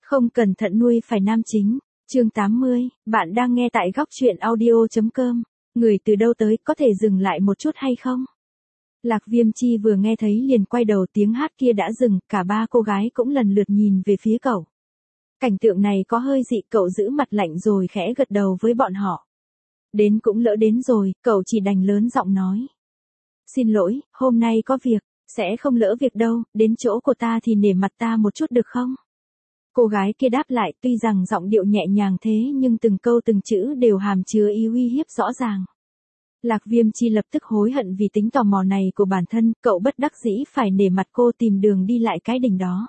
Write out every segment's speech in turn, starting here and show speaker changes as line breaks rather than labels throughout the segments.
Không cẩn thận nuôi phải nam chính. Chương 80, bạn đang nghe tại góc truyện audio.com. Người từ đâu tới, có thể dừng lại một chút hay không? Lạc Viêm Chi vừa nghe thấy liền quay đầu, tiếng hát kia đã dừng, cả ba cô gái cũng lần lượt nhìn về phía cậu. Cảnh tượng này có hơi dị, cậu giữ mặt lạnh rồi khẽ gật đầu với bọn họ. Đến cũng lỡ đến rồi, cậu chỉ đành lớn giọng nói. Xin lỗi, hôm nay có việc, sẽ không lỡ việc đâu, đến chỗ của ta thì nể mặt ta một chút được không? Cô gái kia đáp lại, tuy rằng giọng điệu nhẹ nhàng thế nhưng từng câu từng chữ đều hàm chứa ý uy hiếp rõ ràng. Lạc Viêm Chi lập tức hối hận vì tính tò mò này của bản thân, cậu bất đắc dĩ phải nể mặt cô tìm đường đi lại cái đỉnh đó.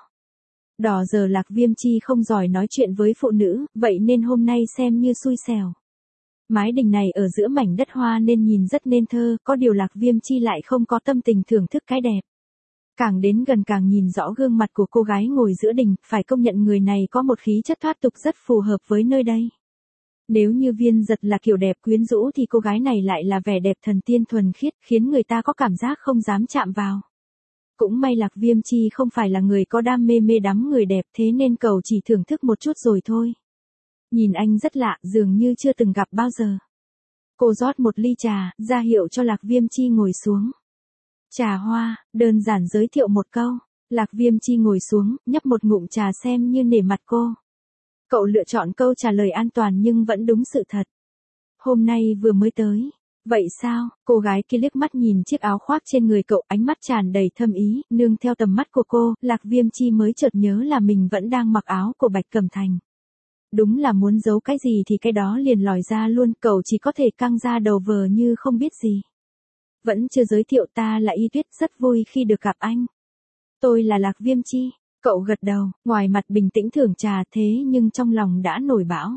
Đỏ giờ Lạc Viêm Chi không giỏi nói chuyện với phụ nữ, vậy nên hôm nay xem như xui xẻo. Mái đình này ở giữa mảnh đất hoa nên nhìn rất nên thơ, có điều Lạc Viêm Chi lại không có tâm tình thưởng thức cái đẹp. Càng đến gần càng nhìn rõ gương mặt của cô gái ngồi giữa đình, phải công nhận người này có một khí chất thoát tục rất phù hợp với nơi đây. Nếu như Viên Giật là kiểu đẹp quyến rũ thì cô gái này lại là vẻ đẹp thần tiên thuần khiết, khiến người ta có cảm giác không dám chạm vào. Cũng may Lạc Viêm Chi không phải là người có đam mê mê đắm người đẹp, thế nên cậu chỉ thưởng thức một chút rồi thôi. Nhìn anh rất lạ, dường như chưa từng gặp bao giờ. Cô rót một ly trà, ra hiệu cho Lạc Viêm Chi ngồi xuống. Trà hoa, đơn giản giới thiệu một câu. Lạc Viêm Chi ngồi xuống, nhấp một ngụm trà xem như nể mặt cô. Cậu lựa chọn câu trả lời an toàn nhưng vẫn đúng sự thật. Hôm nay vừa mới tới. Vậy sao? Cô gái kia liếc mắt nhìn chiếc áo khoác trên người cậu, ánh mắt tràn đầy thâm ý, nương theo tầm mắt của cô, Lạc Viêm Chi mới chợt nhớ là mình vẫn đang mặc áo của Bạch Cẩm Thành. Đúng là muốn giấu cái gì thì cái đó liền lòi ra luôn, cậu chỉ có thể căng ra đầu vờ như không biết gì. Vẫn chưa giới thiệu, ta là Y Tuyết, rất vui khi được gặp anh. Tôi là Lạc Viêm Chi. Cậu gật đầu, ngoài mặt bình tĩnh thưởng trà thế nhưng trong lòng đã nổi bão.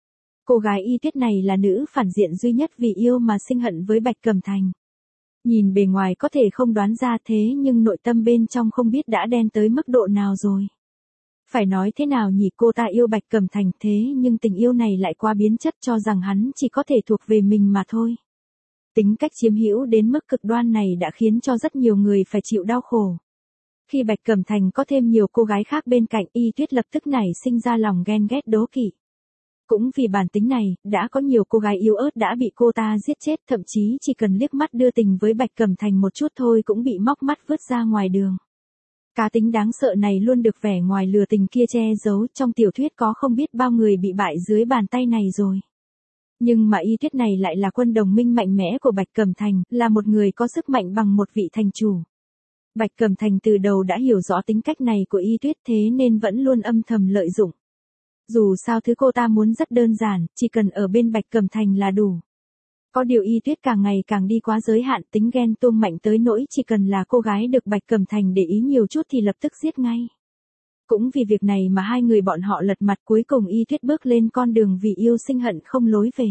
Cô gái Y Tuyết này là nữ phản diện duy nhất vì yêu mà sinh hận với Bạch Cẩm Thành. Nhìn bề ngoài có thể không đoán ra thế nhưng nội tâm bên trong không biết đã đen tới mức độ nào rồi. Phải nói thế nào nhỉ, cô ta yêu Bạch Cẩm Thành thế nhưng tình yêu này lại quá biến chất, cho rằng hắn chỉ có thể thuộc về mình mà thôi. Tính cách chiếm hữu đến mức cực đoan này đã khiến cho rất nhiều người phải chịu đau khổ. Khi Bạch Cẩm Thành có thêm nhiều cô gái khác bên cạnh, Y Tuyết lập tức nảy sinh ra lòng ghen ghét đố kỵ. Cũng vì bản tính này, đã có nhiều cô gái yếu ớt đã bị cô ta giết chết, thậm chí chỉ cần liếc mắt đưa tình với Bạch Cẩm Thành một chút thôi cũng bị móc mắt vứt ra ngoài đường. Cá tính đáng sợ này luôn được vẻ ngoài lừa tình kia che giấu, trong tiểu thuyết có không biết bao người bị bại dưới bàn tay này rồi. Nhưng mà Y Tuyết này lại là quân đồng minh mạnh mẽ của Bạch Cẩm Thành, là một người có sức mạnh bằng một vị thành chủ. Bạch Cẩm Thành từ đầu đã hiểu rõ tính cách này của Y Tuyết thế nên vẫn luôn âm thầm lợi dụng. Dù sao thứ cô ta muốn rất đơn giản, chỉ cần ở bên Bạch Cẩm Thành là đủ. Có điều Y Tuyết càng ngày càng đi quá giới hạn, tính ghen tuông mạnh tới nỗi chỉ cần là cô gái được Bạch Cẩm Thành để ý nhiều chút thì lập tức giết ngay. Cũng vì việc này mà hai người bọn họ lật mặt, cuối cùng Y Tuyết bước lên con đường vì yêu sinh hận không lối về.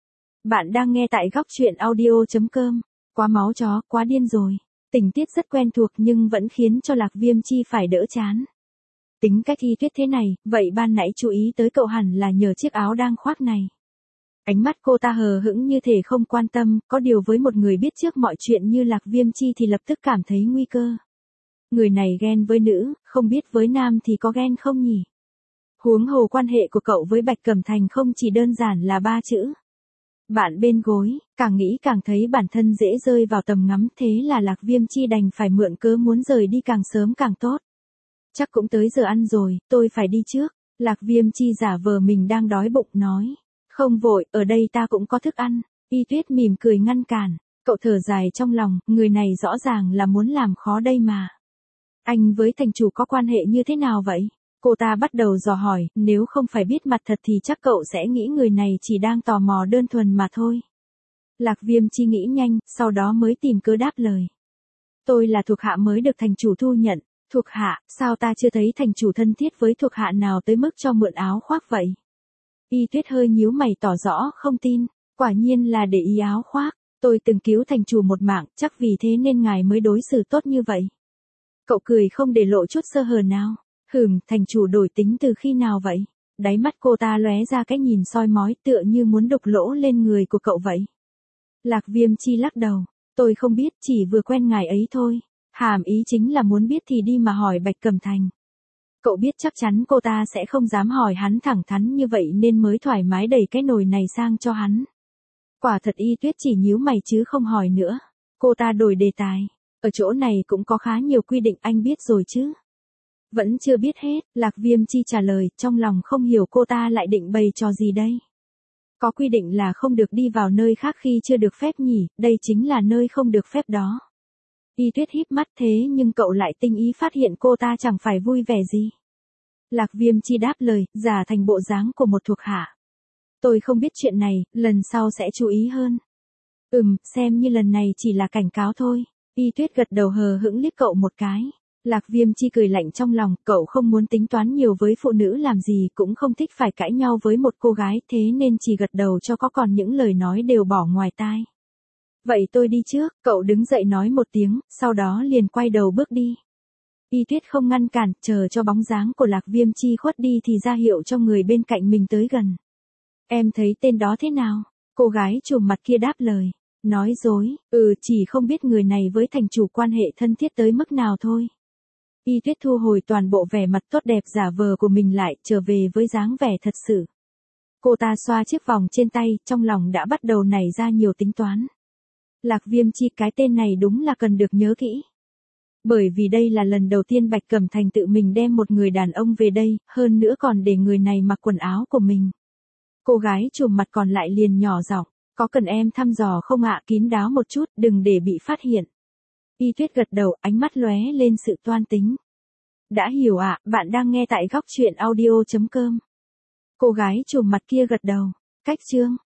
Bạn đang nghe tại góc truyện audio.com. Quá máu chó, quá điên rồi. Tình tiết rất quen thuộc nhưng vẫn khiến cho Lạc Viêm Chi phải đỡ chán. Tính cách Y Tuyết thế này, vậy ban nãy chú ý tới cậu hẳn là nhờ chiếc áo đang khoác này. Ánh mắt cô ta hờ hững như thể không quan tâm, có điều với một người biết trước mọi chuyện như Lạc Viêm Chi thì lập tức cảm thấy nguy cơ. Người này ghen với nữ, không biết với nam thì có ghen không nhỉ? Huống hồ quan hệ của cậu với Bạch Cẩm Thành không chỉ đơn giản là ba chữ. Bạn bên gối, càng nghĩ càng thấy bản thân dễ rơi vào tầm ngắm, thế là Lạc Viêm Chi đành phải mượn cớ muốn rời đi càng sớm càng tốt. Chắc cũng tới giờ ăn rồi, tôi phải đi trước. Lạc Viêm Chi giả vờ mình đang đói bụng nói. Không vội, ở đây ta cũng có thức ăn. Y Tuyết mỉm cười ngăn cản. Cậu thở dài trong lòng, người này rõ ràng là muốn làm khó đây mà. Anh với thành chủ có quan hệ như thế nào vậy? Cô ta bắt đầu dò hỏi, nếu không phải biết mặt thật thì chắc cậu sẽ nghĩ người này chỉ đang tò mò đơn thuần mà thôi. Lạc Viêm Chi nghĩ nhanh, sau đó mới tìm cớ đáp lời. Tôi là thuộc hạ mới được thành chủ thu nhận. Thuộc hạ, sao ta chưa thấy thành chủ thân thiết với thuộc hạ nào tới mức cho mượn áo khoác vậy? Y Tuyết hơi nhíu mày tỏ rõ không tin, quả nhiên là để ý áo khoác. Tôi từng cứu thành chủ một mạng, chắc vì thế nên ngài mới đối xử tốt như vậy. Cậu cười không để lộ chút sơ hở nào. Thành chủ đổi tính từ khi nào vậy? Đáy mắt cô ta lóe ra cái nhìn soi mói tựa như muốn đục lỗ lên người của cậu vậy. Lạc Viêm Chi lắc đầu. Tôi không biết, chỉ vừa quen ngài ấy thôi. Hàm ý chính là muốn biết thì đi mà hỏi Bạch Cẩm Thành. Cậu biết chắc chắn cô ta sẽ không dám hỏi hắn thẳng thắn như vậy nên mới thoải mái đẩy cái nồi này sang cho hắn. Quả thật Y Tuyết chỉ nhíu mày chứ không hỏi nữa. Cô ta đổi đề tài. Ở chỗ này cũng có khá nhiều quy định anh biết rồi chứ. Vẫn chưa biết hết, Lạc Viêm Chi trả lời, trong lòng không hiểu cô ta lại định bày trò gì đây. Có quy định là không được đi vào nơi khác khi chưa được phép nhỉ, đây chính là nơi không được phép đó. Y Tuyết híp mắt thế nhưng cậu lại tinh ý phát hiện cô ta chẳng phải vui vẻ gì. Lạc Viêm Chi đáp lời, giả thành bộ dáng của một thuộc hạ. Tôi không biết chuyện này, lần sau sẽ chú ý hơn. Xem như lần này chỉ là cảnh cáo thôi. Y Tuyết gật đầu hờ hững liếc cậu một cái. Lạc Viêm Chi cười lạnh trong lòng, cậu không muốn tính toán nhiều với phụ nữ làm gì, cũng không thích phải cãi nhau với một cô gái, thế nên chỉ gật đầu cho có, còn những lời nói đều bỏ ngoài tai. Vậy tôi đi trước, cậu đứng dậy nói một tiếng, sau đó liền quay đầu bước đi. Y Tuyết không ngăn cản, chờ cho bóng dáng của Lạc Viêm Chi khuất đi thì ra hiệu cho người bên cạnh mình tới gần. Em thấy tên đó thế nào? Cô gái trùm mặt kia đáp lời. Nói dối, chỉ không biết người này với thành chủ quan hệ thân thiết tới mức nào thôi. Y Tuyết thu hồi toàn bộ vẻ mặt tốt đẹp giả vờ của mình lại, trở về với dáng vẻ thật sự. Cô ta xoa chiếc vòng trên tay, trong lòng đã bắt đầu nảy ra nhiều tính toán. Lạc Viêm Chi, cái tên này đúng là cần được nhớ kỹ. Bởi vì đây là lần đầu tiên Bạch Cẩm Thành tự mình đem một người đàn ông về đây, hơn nữa còn để người này mặc quần áo của mình. Cô gái trùm mặt còn lại liền nhỏ giọng, có cần em thăm dò không ạ, kín đáo một chút, đừng để bị phát hiện. Y Tuyết gật đầu, ánh mắt lóe lên sự toan tính. Đã hiểu ạ, bạn đang nghe tại góc truyện audio.com. Cô gái trùm mặt kia gật đầu. Cách chương